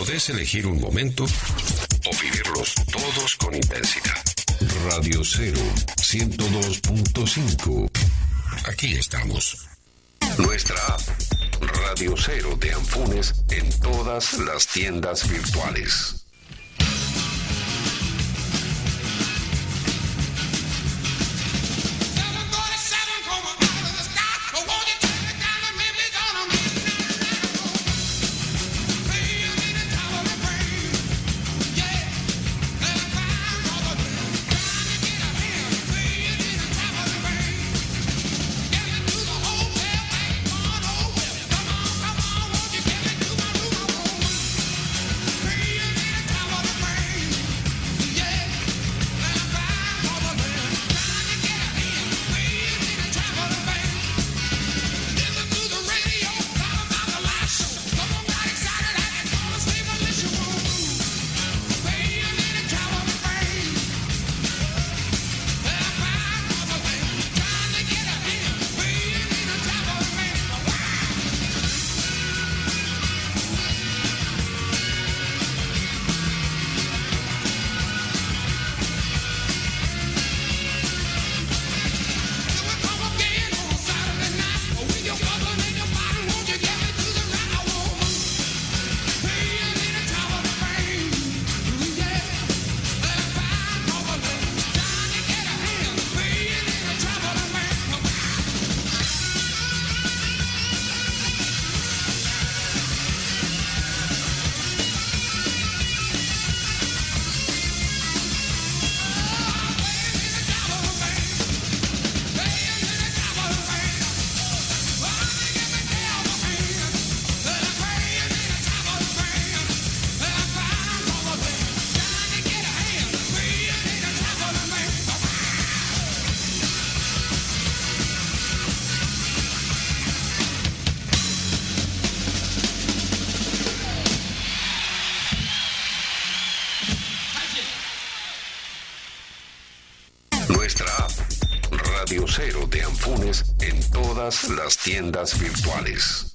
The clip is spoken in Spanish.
Podés elegir un momento o vivirlos todos con intensidad. Radio Cero 102.5. Aquí estamos. Nuestra app, Radio Cero de Anfunes, en todas las tiendas virtuales. Nuestra app, Radio Cero de Anfunes, en todas las tiendas virtuales.